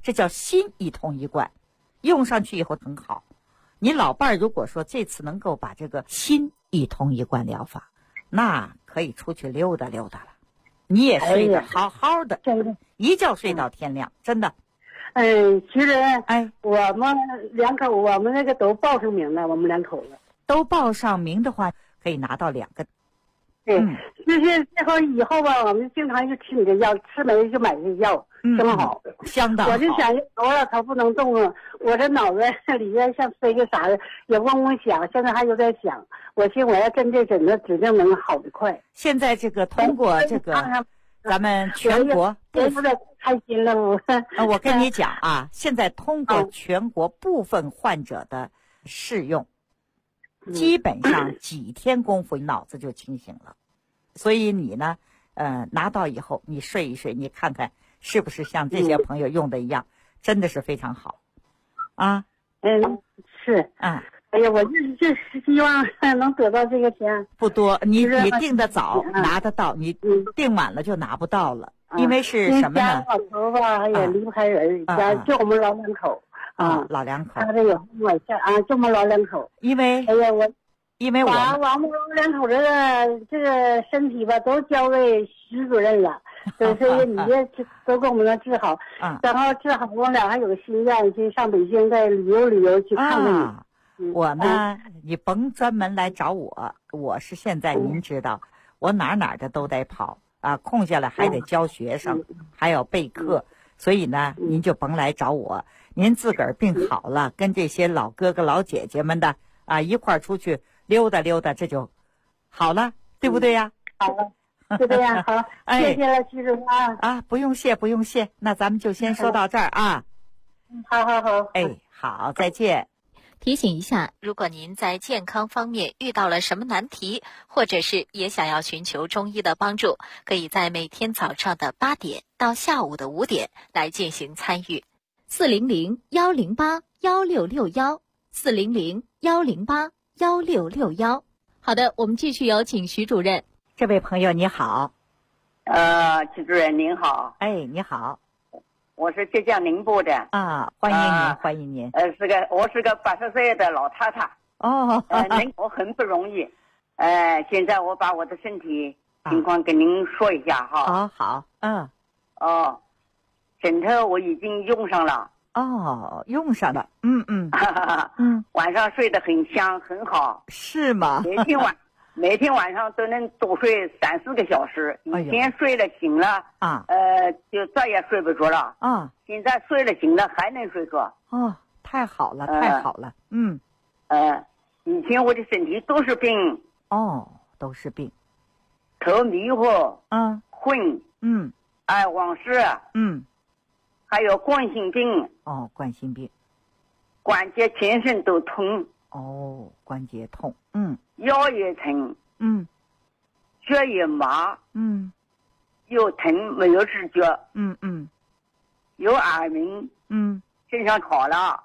这叫心一通一贯，用上去以后很好。你老伴儿如果说这次能够把这个心一通一贯疗法，那可以出去溜达溜达了。你也睡得好好的，一觉睡到天亮，真的。 其实我们两口，我们那个都报上名了，我们两口子都报上名的话，可以拿到2个。 对，就是最后以后吧，我们经常就吃你的药，吃没就买这药，挺好， 相当好。 我就想，我老头不能动了，我这脑子里边像飞个啥的，也嗡嗡响，现在还有点响。我寻我要针这诊的，指定能好得快。 现在这个通过这个，咱们全国有点开心了我跟你讲啊，现在通过全国部分患者的试用。基本上几天功夫，脑子就清醒了。所以你呢，拿到以后你睡一睡，你看看是不是像这些朋友用的一样，真的是非常好啊。 是啊。哎呀，我就是希望能得到这个钱。不多， 你订的早拿得到，你订晚了就拿不到了。因为是什么呢？ 老头吧也离不开人，家就我们老两口。 老两口， 他这有买下这么老两口， 因为把我们老两口这个身体吧，都交给徐主任了，所以你这都给我们那治好，然后治好，我们俩还有个心愿，去上北京再旅游去看看你。 我呢，你甭专门来找我，我是现在您知道，我哪的都得跑空下来还得教学生，还要备课。所以呢，您就甭来找我，您自个儿病好了，跟这些老哥哥老姐姐们的一块儿出去溜达溜达，这就好了，对不对呀？ 好了，就这样好，谢谢了，徐主任不用谢，不用谢，那咱们就先说到这儿啊。 好， 好，再见。 提醒一下，如果您在健康方面遇到了什么难题，或者是也想要寻求中医的帮助，可以在每天早上的8点到下午的5点来进行参与。400-108-1661，400-108-1661。好的，我们继续有请徐主任。 这位朋友你好。 徐主任您好。 你好。 我是浙江宁波的欢迎您，欢迎您。 我是个80岁的老太太。我很不容易。现在我把我的身体情况跟您说一下哈。 好。 枕头我已经用上了。 用上了。 晚上睡得很香，很好。 是吗？ 每天晚上都能多睡3-4个小时。以前睡了醒了就再也睡不着了。现在睡了醒了还能睡着。 太好了，太好了。 以前我的身体都是病。 都是病。 头迷糊。昏。爱忘事。还有冠心病。 冠心病。 关节全身都痛。 关节痛。 腰也疼。脚也麻。又疼没有知觉。有耳鸣。身上烤了。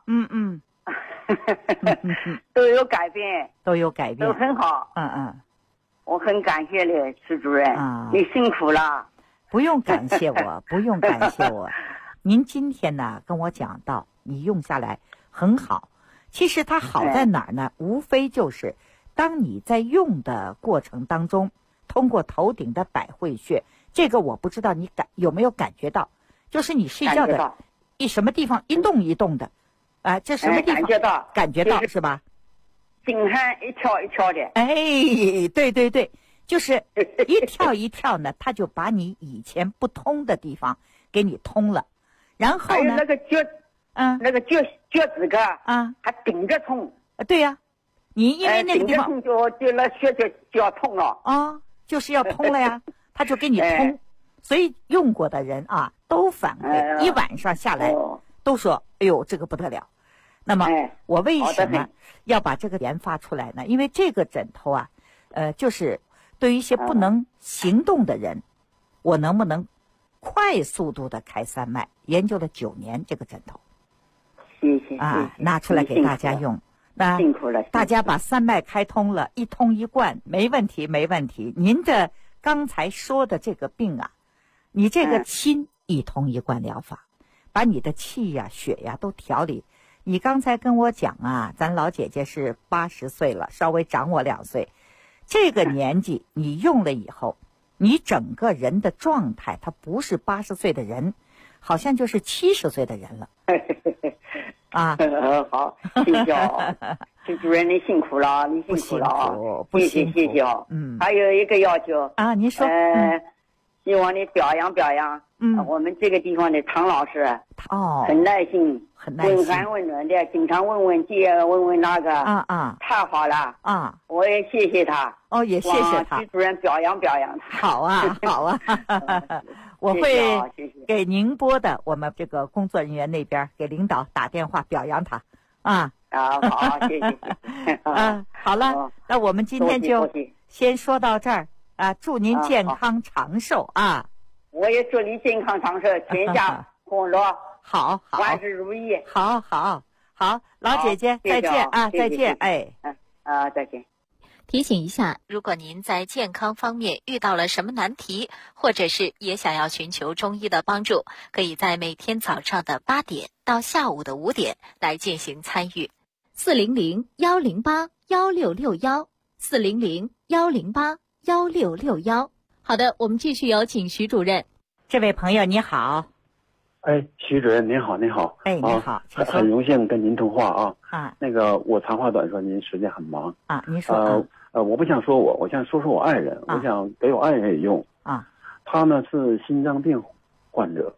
都有改变， 都很好。我很感谢你，徐主任。你辛苦了。 不用感谢我，不用感谢我。您今天呢跟我讲到，你用下来很好。其实它好在哪儿呢？无非就是当你在用的过程当中，通过头顶的百会穴，这个我不知道你有没有感觉到，就是你睡觉的什么地方一动一动的，这什么地方感觉到是吧？ 心汗一跳一跳的。 对，就是一跳一跳呢，它就把你以前不通的地方给你通了，然后呢，还有那个脚趾盖还顶着痛。 对呀，你因为那个地方顶着痛就那血就要痛了。 就是要通了呀，它就给你通。所以用过的人都反馈，一晚上下来都说哎呦这个不得了。那么我为什么要把这个研发出来呢？因为这个枕头就是对于一些不能行动的人，我能不能快速度的开3脉，研究了9年这个枕头。 谢谢拿出来给大家用。那辛苦了， 大家把3脉开通了，一通一贯，没问题。您的刚才说的这个病你这个心一通一贯疗法， 把你的气呀、血呀都调理。你刚才跟我讲啊，咱老姐姐是80岁了，稍微长我2岁。这个年纪你用了以后，你整个人的状态，他不是80岁的人，好像就是70岁的人了。啊， 好，谢谢啊，徐主任你辛苦了，你辛苦了啊， 不辛苦， 谢谢啊。还有一个要求啊，您说。 希望你表扬表扬。我们这个地方的唐老师很耐心，问寒问暖的，经常问问这问问那个。太好了啊！我也谢谢他。 也谢谢他。 徐主任表扬表扬他。 好啊，好啊。我会给宁波的我们这个工作人员那边给领导打电话表扬他。 好，谢谢。 好了，那我们今天就先说到这儿啊！祝您健康长寿啊！ 我也祝你健康长寿，全家欢乐。 好， 万事如意。 好，老姐姐再见啊！再见， 再见。 提醒一下，如果您在健康方面遇到了什么难题，或者是也想要寻求中医的帮助，可以在每天早上的8点到下午的5点来进行参与。400-108-1661，400-108-1661。好的，我们继续有请徐主任。 这位朋友你好。 徐主任您好，您好。 你好， 很荣幸跟您通话啊。那个我长话短说，您时间很忙啊。您说。 我不想说我想说说我爱人，我想给我爱人也用啊。 他呢是心脏病患者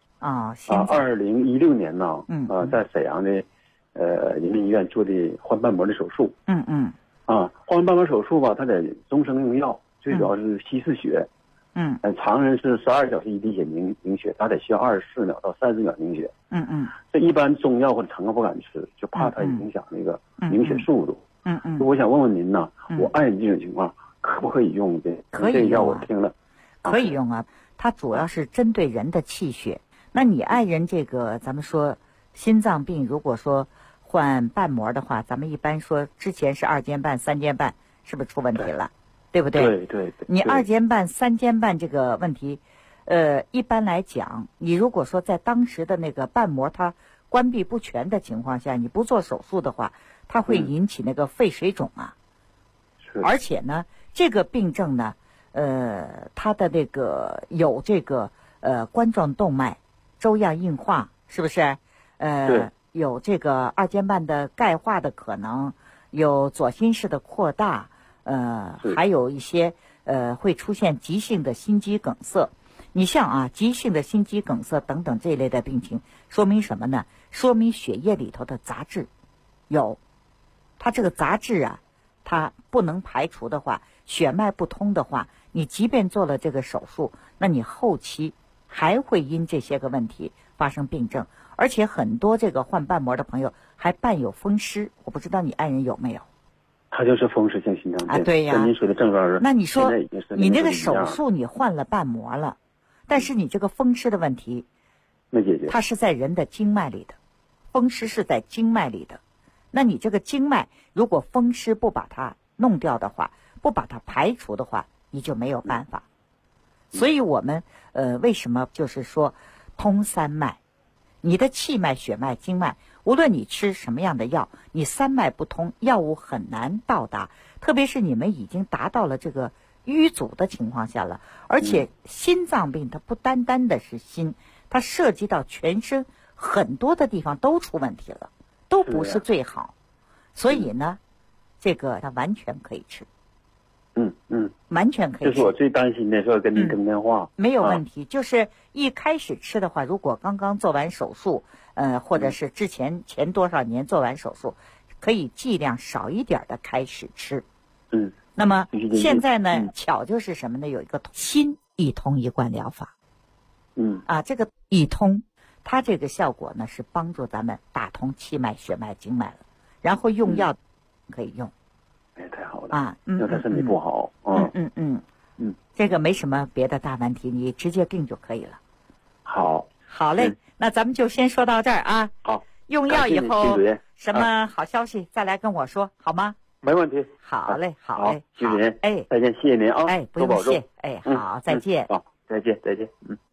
2016年呢，在沈阳的人民医院做的换瓣膜的手术。换完瓣膜手术吧，他得终生用药，最主要是稀释血。常人是12小时一滴血凝血，他得需要24秒到30秒凝血。这一般中药或者成药不敢吃，就怕它影响那个凝血速度。我想问问您呢，我爱人这种情况可不可以用这？ 可以用我听了。 可以用啊，它主要是针对人的气血。那你爱人这个，咱们说心脏病，如果说换瓣膜的话，咱们一般说之前是2间半、3间半，是不是出问题了？对不对？ 对。 你2间半、3间半这个问题，一般来讲，你如果说在当时的那个瓣膜它关闭不全的情况下，你不做手术的话，它会引起那个肺水肿啊。而且呢，这个病症呢，它的那个有这个冠状动脉粥样硬化，是不是？有这个2间半的钙化的可能，有左心室的扩大。还有一些会出现急性的心肌梗塞。你像急性的心肌梗塞等等这一类的病情，说明什么呢？说明血液里头的杂质有，它这个杂质它不能排除的话，血脉不通的话，你即便做了这个手术，那你后期还会因这些个问题发生病症，而且很多这个换瓣膜的朋友还伴有风湿，我不知道你爱人有没有？ 他就是风湿性心脏病对呀。 跟您说的症状是。 那你说你那个手术你换了瓣膜了，但是你这个风湿的问题没解决， 它是在人的经脉里的，风湿是在经脉里的。那你这个经脉如果风湿不把它弄掉的话，不把它排除的话，你就没有办法。所以我们为什么就是说通3脉，你的气脉、血脉、经脉，无论你吃什么样的药，你3脉不通，药物很难到达。特别是你们已经达到了这个瘀阻的情况下了，而且心脏病它不单单的是心，它涉及到全身很多的地方都出问题了，都不是最好。所以呢，这个它完全可以吃。完全可以吃。 这是我最担心的，说跟您通电话。 没有问题，就是一开始吃的话，如果刚刚做完手术，或者是之前多少年做完手术，可以剂量少一点的开始吃。那么现在呢，巧就是什么呢？有一个心一通一贯疗法。这个一通，它这个效果呢是帮助咱们打通气脉、血脉、经脉了，然后用药可以用。 太好了因为他身体不好。 这个没什么别的大问题，你直接病就可以了。好嘞，那咱们就先说到这儿啊。 好， 用药以后什么好消息再来跟我说好吗？ 没问题。 好嘞，好嘞， 徐主任，再见，谢谢您啊。 不用谢，好，再见。 好，再见。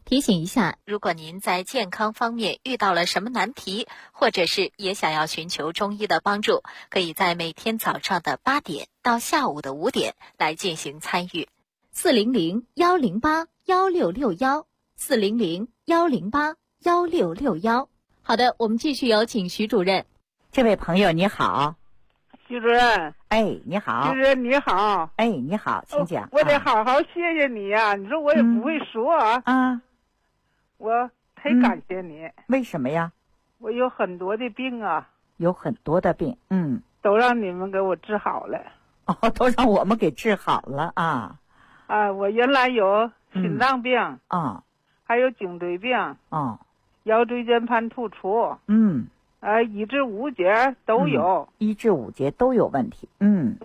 提醒一下，如果您在健康方面遇到了什么难题，或者是也想要寻求中医的帮助，可以在每天早上的8点到下午的5点来进行参与。400-108-1661，400-108-1661。好的，我们继续有请徐主任。 这位朋友你好。 徐主任， 哎，你好。 徐主任你好。 哎，你好，请讲。 我得好好谢谢你呀，你说我也不会说啊。我忒感谢你。 为什么呀？ 我有很多的病啊。 有很多的病， 都让你们给我治好了。 哦，都让我们给治好了啊。 我原来有心脏病还有颈椎病腰椎间盘突出1至5节都有 ，1至5节都有问题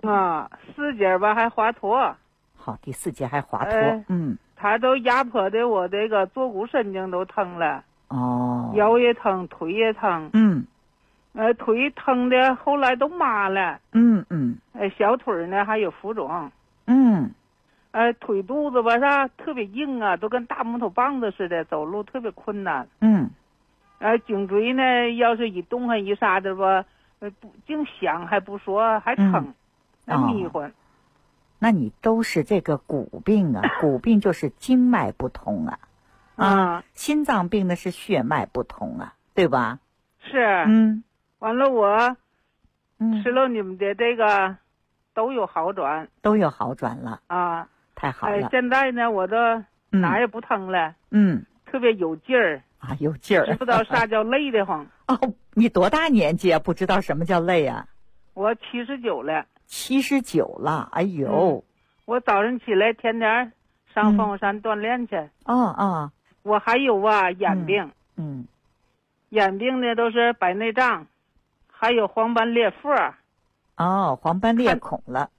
，4节吧还滑脱。 好，第4节还滑脱， 它都压迫的我这个坐骨神经都疼了，腰也疼，腿也疼，腿疼的后来都麻了，小腿呢还有浮肿，腿肚子吧啥特别硬啊，都跟大木头棒子似的，走路特别困难，颈椎呢要是一动弹一啥的吧，不净响还不说，还疼，还迷混。 那你都是这个骨病啊，骨病就是经脉不通心脏病呢是血脉不通对吧？ 是，完了我吃了你们的这个都有好转， 都有好转了太好了。 现在呢我都哪也不疼了，特别有劲儿有劲儿， 知不知道啥叫累得慌。 你多大年纪啊？不知道什么叫累啊？ 我79了。 79了，哎呦！ 我早上起来天天上凤凰山锻炼去。我还有眼病。眼病呢都是白内障，还有黄斑裂缝。 黄斑裂孔了。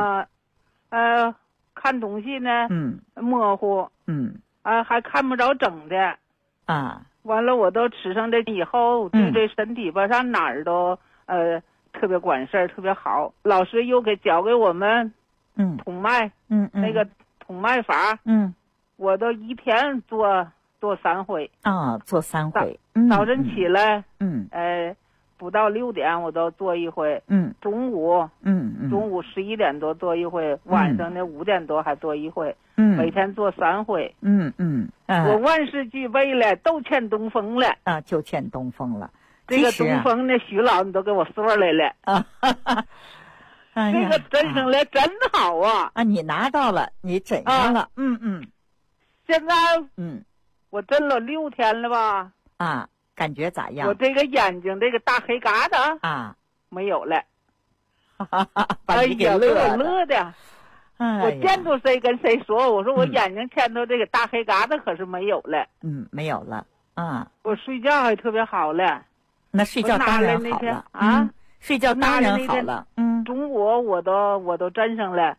看东西呢模糊。还看不着整的。完了我都吃上这以后，对这身体吧上哪儿都特别管事儿，特别好。老师又教给我们统脉，那个统脉法，我都一天做3回做3回。 早晨起来，不到6点我都做1回，中午11点多做1回，晚上呢5点多还做1回，每天做3回。我万事俱备了，都欠东风了就欠东风了。 这个东风呢，徐老你都给我说来了这个真上来真好你拿到了，你诊上了。 现在我诊了6天了吧感觉咋样？ 我这个眼睛这个大黑疙瘩没有了把你给乐的我见着谁跟谁说，我说我眼睛前头这个大黑疙瘩可是没有了。 没有了我睡觉还特别好了。 那睡觉当然好了睡觉当然好了。 中午我都站上了。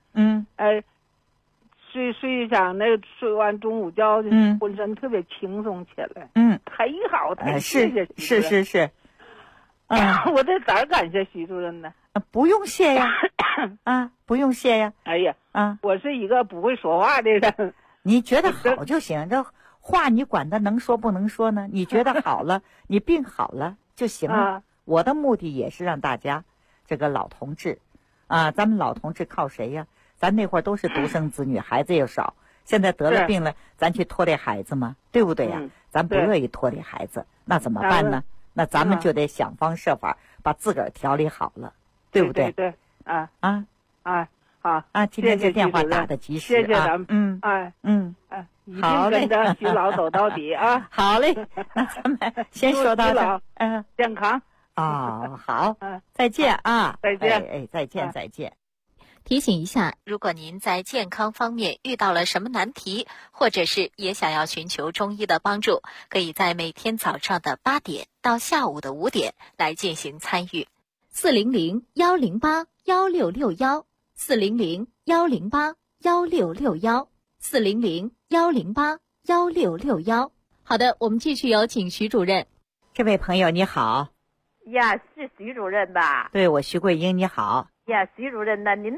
睡上那睡完中午觉，浑身特别轻松起来。忒好，忒谢谢徐主任。 是。 我这咋感谢徐主任呢？ 不用谢呀。不用谢呀。 哎呀我是一个不会说话的人。 你觉得好就行，这话你管他能说不能说呢？你觉得好了，你病好了就行了。我的目的也是让大家这个老同志咱们老同志靠谁呀？咱那会儿都是独生子女，孩子又少，现在得了病了，咱去拖累孩子吗？对不对呀？咱不乐意拖累孩子，那怎么办呢？那咱们就得想方设法把自个儿调理好了，对不对？ 对好今天这电话打的及时谢谢咱们。一定跟着徐老走到底好嘞，那咱们先说到这。 健康好，再见再见。 再见。 提醒一下，如果您在健康方面遇到了什么难题，或者是也想要寻求中医的帮助，可以在每天早上的8点到下午的5点来进行参与。400-108-1661，400-108-1661，400-108-1661。好的，我们继续有请徐主任。 这位朋友你好。 呀，是徐主任吧？ 对，我徐桂英，你好。 呀，徐主任呢？您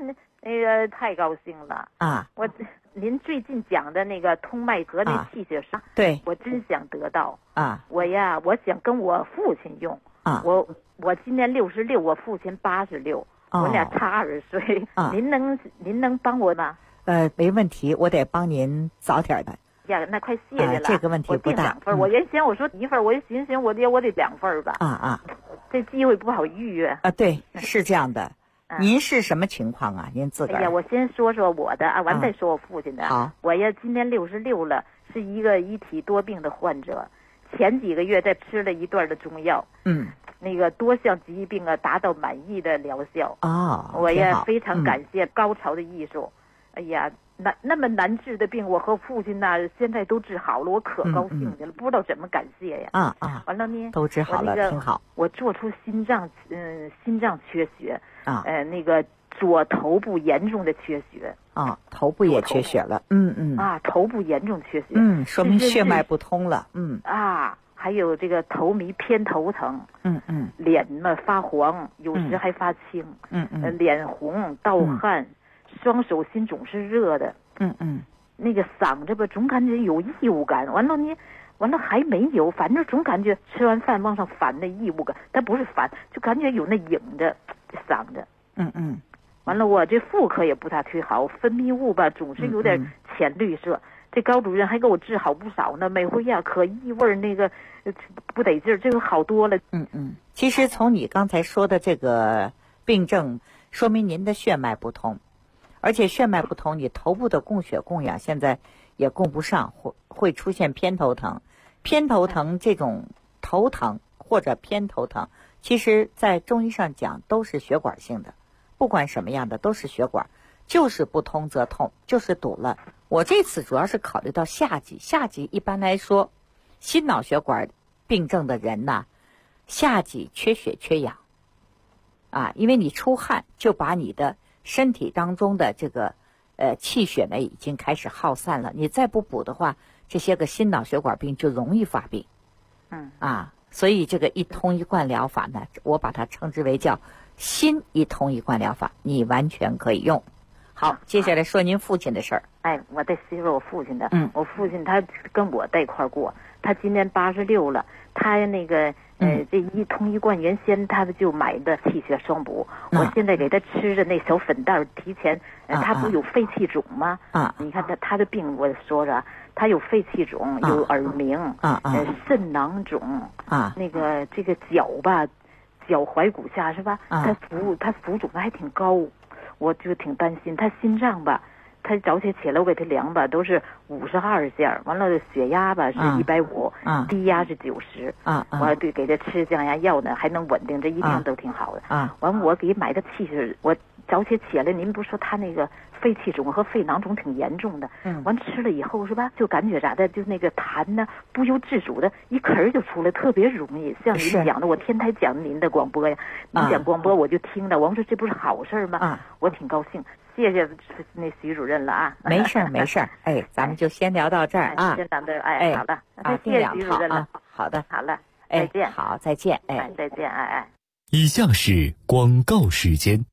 那个太高兴了啊！您最近讲的那个通脉和那气血霜， 对， 我真想得到啊！ 我想跟我父亲用啊！我今年66，我父亲86，我俩差20岁。您能帮我吗？ 没问题，我得帮您早点的。 呀，那快谢谢了。 这个问题不大。 我订2份，我原先我说1份，我就寻思我得2份吧。这机会不好预约啊。对，是这样的。您是什么情况啊？您自个儿？ 哎呀，我先说说我的完再说我父亲的。 好， 我今年66了，是一个一体多病的患者。前几个月在吃了一段的中药，那个多项疾病达到满意的疗效。我也非常感谢高潮的艺术。哎呀，那么难治的病，我和父亲现在都治好了，我可高兴去了，不知道怎么感谢呀。完了呢， 都治好了，挺好。 我做出心脏缺血。那个左头部严重的缺血头部也缺血了， 头部严重缺血， 说明血脉不通了， 还有这个头迷偏头疼，脸嘛发黄，有时还发青，脸红盗汗，双手心总是热的，那个嗓子吧总感觉有异物感，完了还没有，反正总感觉吃完饭往上反那异物感，但不是反，就感觉有那影着嗓子。完了我这妇科也不大忒好，分泌物吧总是有点浅绿色。这高主任还给我治好不少呢，每回呀可异味那个不得劲儿，这个好多了。 其实从你刚才说的这个病症，说明您的血脉不通，而且血脉不通，你头部的供血供氧现在也供不上，会出现偏头疼。偏头疼这种头疼或者偏头疼，其实在中医上讲都是血管性的，不管什么样的都是血管，就是不通则痛，就是堵了。我这次主要是考虑到夏季一般来说心脑血管病症的人呢，夏季缺血缺氧因为你出汗就把你的身体当中的这个气血呢已经开始耗散了，你再不补的话，这些个心脑血管病就容易发病。所以这个一通一贯疗法呢，我把它称之为叫心一通一贯疗法，你完全可以用。好，接下来说您父亲的事儿。 我再说我父亲的。我父亲他跟我在一块儿过，他今年86了，他那个这一通一贯原先他就买的气血双补，我现在给他吃的那小粉袋提前，他不有肺气肿吗？你看他的病我说着，他有肺气肿，有耳鸣，肾囊肿，那个这个脚踝骨下是吧？他浮肿的还挺高，我就挺担心他心脏吧。他早起来我给他量吧，都是52下，完了血压吧是150，低压是90，我对给他吃降压药呢，还能稳定，这一天都挺好的。完我给买的气血，我早起来，您不是说他那个肺气肿和肺囊肿挺严重的，完吃了以后是吧，就感觉咋的，就那个痰呢不由自主的一咳儿就出来，特别容易。像您讲的，我天台讲您的广播呀，您讲广播我就听着，我说这不是好事吗？我挺高兴。谢谢那徐主任了啊！ 没事儿，咱们就先聊到这儿啊。 先聊到这儿，好的， 谢谢徐主任了。好的， 好了，再见。 好，再见， 再见， 以下是广告时间。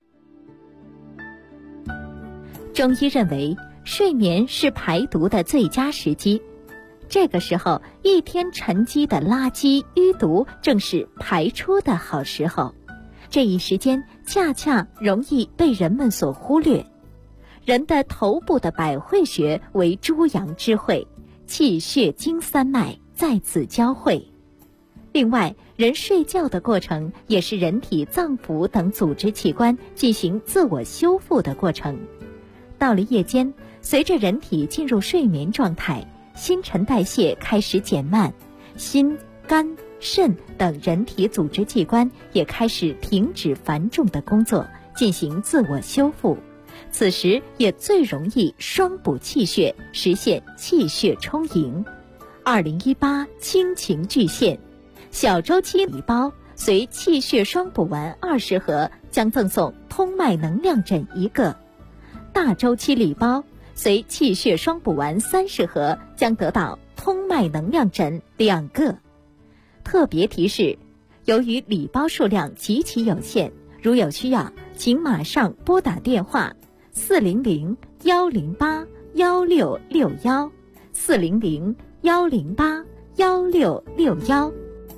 中医认为，睡眠是排毒的最佳时机，这个时候一天沉积的垃圾淤毒正是排出的好时候。这一时间恰恰容易被人们所忽略。人的头部的百会穴为诸阳之会，气血经三脉在此交汇。另外，人睡觉的过程也是人体脏腑等组织器官进行自我修复的过程。到了夜间，随着人体进入睡眠状态，新陈代谢开始减慢，心、肝、肾等人体组织器官也开始停止繁重的工作，进行自我修复。此时也最容易双补气血，实现气血充盈。2018亲情巨献，小周期礼包随气血双补丸20盒将赠送通脉能量枕1个，大周期礼包随气血双补丸30盒将得到通脉能量枕2个。特别提示，由于礼包数量极其有限，如有需要，请马上拨打电话 ，400-108-1661，400-108-1661。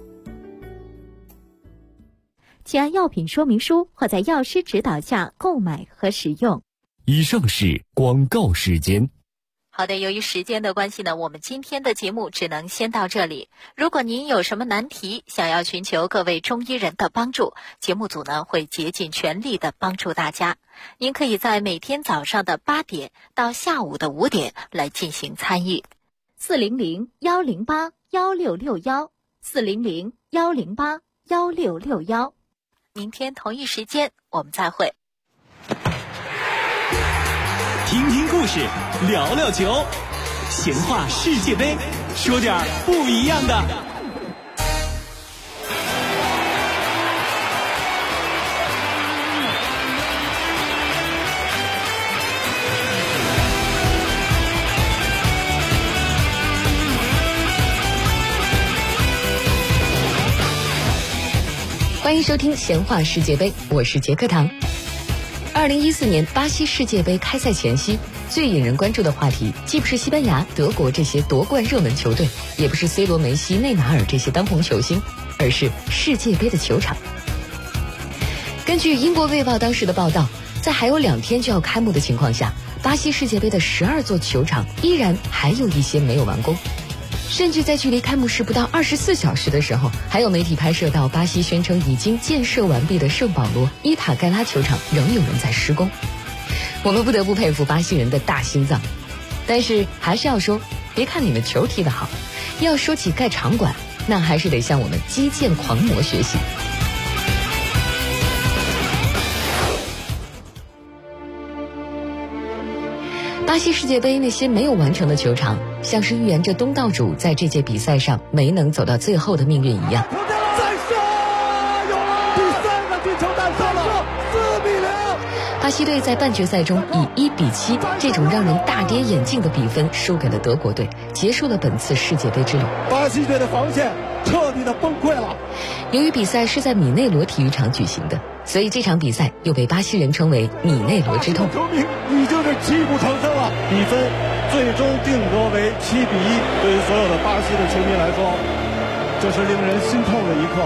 请按药品说明书或在药师指导下购买和使用。 以上是广告时间。 好的，由于时间的关系呢，我们今天的节目只能先到这里。如果您有什么难题，想要寻求各位中医人的帮助，节目组呢会竭尽全力的帮助大家。您可以在每天早上的8点到下午的5点来进行参与。400-108-1661，400-108-1661。明天同一时间我们再会。 听听故事，聊聊球，闲话世界杯，说点不一样的。 欢迎收听闲话世界杯，我是杰克唐。2014年巴西世界杯开赛前夕，最引人关注的话题既不是西班牙、德国这些夺冠热门球队，也不是 C 罗、梅西、内马尔这些当红球星，而是世界杯的球场。根据英国卫报当时的报道，在还有2天就要开幕的情况下，巴西世界杯的12座球场依然还有一些没有完工。甚至在距离开幕式不到24小时的时候，还有媒体拍摄到巴西宣称已经建设完毕的圣保罗伊塔盖拉球场仍有人在施工。我们不得不佩服巴西人的大心脏，但是还是要说，别看你们球踢得好，要说起盖场馆，那还是得向我们基建狂魔学习。巴西世界杯那些没有完成的球场，像是预言着东道主在这届比赛上没能走到最后的命运一样。 再射，有了！第3个进球诞生了，4比0。 巴西队在半决赛中以1比7这种让人大跌眼镜的比分输给了德国队，结束了本次世界杯之旅。 巴西队的防线彻底的崩溃了。 由于比赛是在米内罗体育场举行的，所以这场比赛又被巴西人称为米内罗之痛。 球迷已经是泣不成声了，比分最终定格为7比1。对于所有的巴西的球迷来说，这是令人心痛的一刻。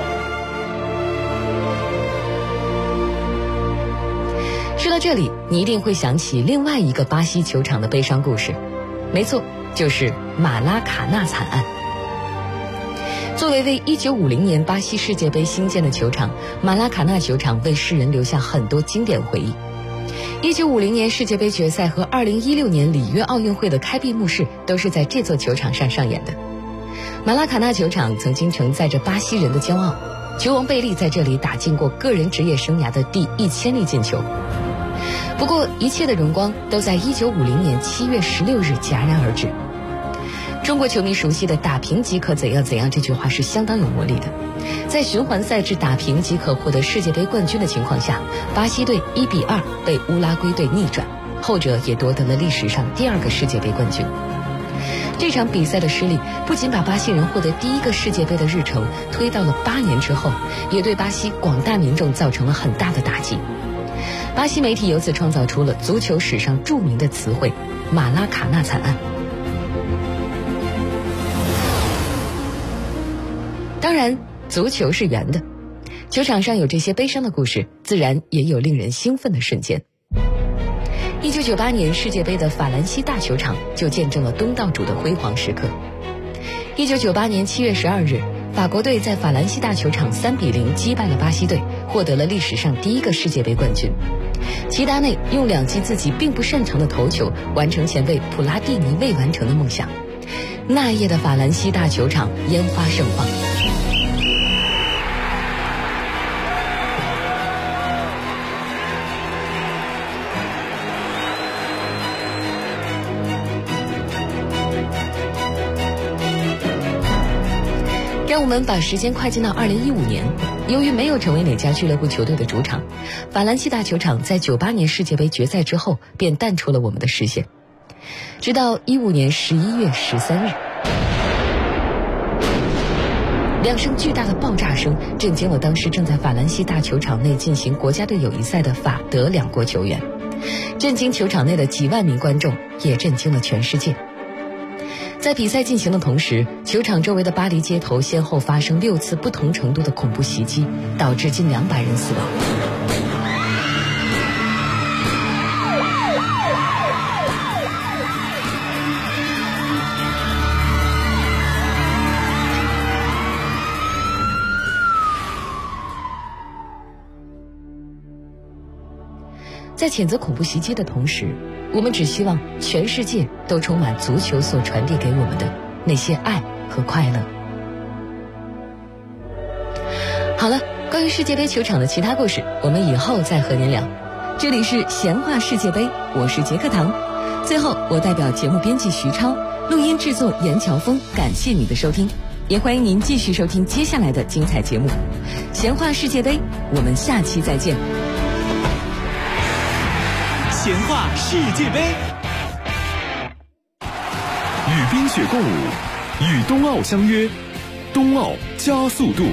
说到这里，你一定会想起另外一个巴西球场的悲伤故事，没错，就是马拉卡纳惨案。作为1950年巴西世界杯兴建的球场，马拉卡纳球场为世人留下很多经典回忆。1950年世界杯决赛和2016年里约奥运会的开闭幕式都是在这座球场上上演的。马拉卡纳球场曾经承载着巴西人的骄傲，球王贝利在这里打进过个人职业生涯的第1000粒进球。不过一切的荣光都在1950年7月16日戛然而止。中国球迷熟悉的打平即可怎样怎样这句话是相当有魔力的。在循环赛制打平即可获得世界杯冠军的情况下，巴西队1比2被乌拉圭队逆转，后者也夺得了历史上第2个世界杯冠军。这场比赛的失利不仅把巴西人获得第1个世界杯的日程推到了8年之后，也对巴西广大民众造成了很大的打击。巴西媒体由此创造出了足球史上著名的词汇——马拉卡纳惨案。当然，足球是圆的，球场上有这些悲伤的故事，自然也有令人兴奋的瞬间。1998年世界杯的法兰西大球场就见证了东道主的辉煌时刻。1998年7月12日，法国队在法兰西大球场3比0击败了巴西队，获得了历史上第1个世界杯冠军。齐达内用2记自己并不擅长的头球，完成前辈普拉蒂尼未完成的梦想。那夜的法兰西大球场烟花盛放。让我们把时间快进到2015年，由于没有成为哪家俱乐部球队的主场，法兰西大球场在98年世界杯决赛之后便淡出了我们的视线。直到15年11月13日，2声巨大的爆炸声震惊了当时正在法兰西大球场内进行国家队友谊赛的法德2国球员。 震惊球场内的几万名观众，也震惊了全世界。在比赛进行的同时，球场周围的巴黎街头先后发生6次不同程度的恐怖袭击，导致近200人死亡。在谴责恐怖袭击的同时，我们只希望全世界都充满足球所传递给我们的那些爱和快乐。好了，关于世界杯球场的其他故事，我们以后再和您聊。这里是闲话世界杯，我是杰克唐。最后，我代表节目编辑徐超，录音制作严乔峰，感谢你的收听，也欢迎您继续收听接下来的精彩节目。闲话世界杯，我们下期再见。 闲话世界杯， 与冰雪共舞，与冬奥相约，冬奥加速度。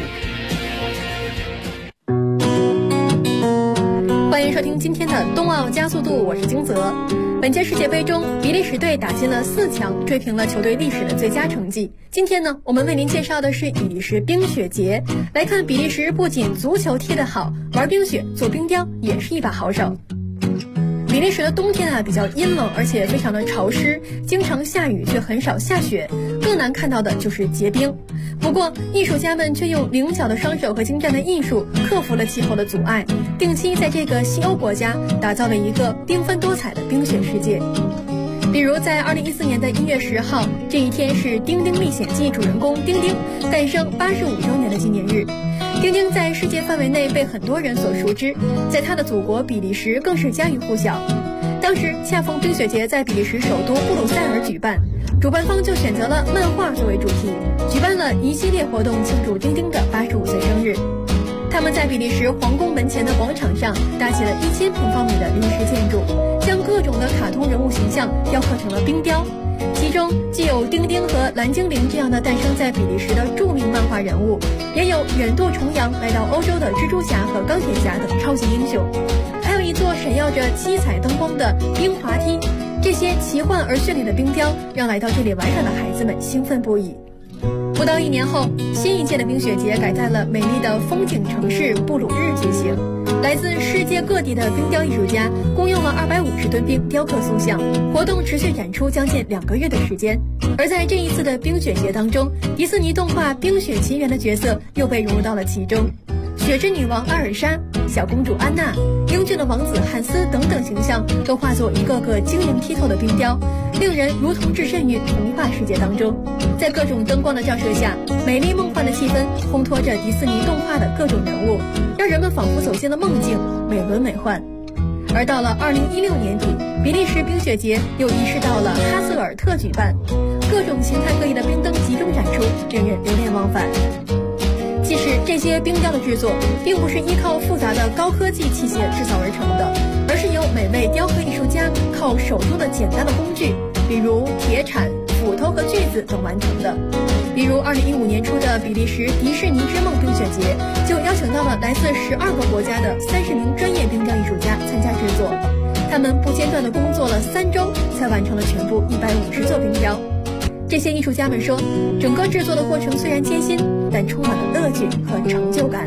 欢迎收听今天的冬奥加速度，我是金泽。本届世界杯中，比利时队打进了4强，追平了球队历史的最佳成绩。今天呢，我们为您介绍的是比利时冰雪节。来看比利时不仅足球踢得好，玩冰雪做冰雕也是一把好手。比利时的冬天比较阴冷，而且非常的潮湿，经常下雨却很少下雪，更难看到的就是结冰。不过艺术家们却用灵巧的双手和精湛的艺术克服了气候的阻碍，定期在这个西欧国家打造了一个缤纷多彩的冰雪世界。比如在2014年的1月10号，这一天是《丁丁历险记》主人公丁丁诞生85周年的纪念日。丁丁在世界范围内被很多人所熟知，在他的祖国比利时更是家喻户晓。当时恰逢冰雪节在比利时首都布鲁塞尔举办，主办方就选择了漫画作为主题，举办了一系列活动庆祝丁丁的85岁生日。他们在比利时皇宫门前的广场上搭起了1000平方米的临时建筑，将各种的卡通人物形象雕刻成了冰雕。其中既有丁丁和蓝精灵这样的诞生在比利时的著名漫画人物，也有远渡重洋来到欧洲的蜘蛛侠和钢铁侠等超级英雄，还有一座闪耀着七彩灯光的冰滑梯。这些奇幻而绚丽的冰雕让来到这里玩耍的孩子们兴奋不已。不到1年后，新一届的冰雪节改在了美丽的风景城市布鲁日举行。来自世界各地的冰雕艺术家共用了250吨冰雕刻塑像，活动持续展出将近2个月的时间。而在这一次的冰雪节当中，迪士尼动画《冰雪奇缘》的角色又被融入到了其中，雪之女王阿尔莎、小公主安娜、英俊的王子汉斯等等形象都化作一个个晶莹剔透的冰雕，令人如同置身于童话世界当中。在各种灯光的照射下，美丽梦幻的气氛烘托着迪士尼动画的各种人物，让人们仿佛走进了梦境，美轮美奂。而到了2016年底，比利时冰雪节又移师到了哈瑟尔特举办，各种形态各异的冰灯集中展出，令人流连忘返。其实这些冰雕的制作并不是依靠复杂的高科技器械制造而成的，而是由每位雕刻艺术家靠手中的简单的工具，比如铁铲、斧头和锯子等完成的。比如2015年初的比利时迪士尼之梦冰雪节，就邀请到了来自12个国家的30名专业冰雕艺术家参加制作，他们不间断地工作了3周，才完成了全部150座冰雕。这些艺术家们说，整个制作的过程虽然艰辛，但充满了乐趣和成就感。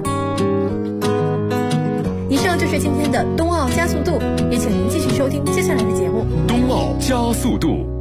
以上就是今天的冬奥加速度，也请您继续收听接下来的节目。 冬奥加速度。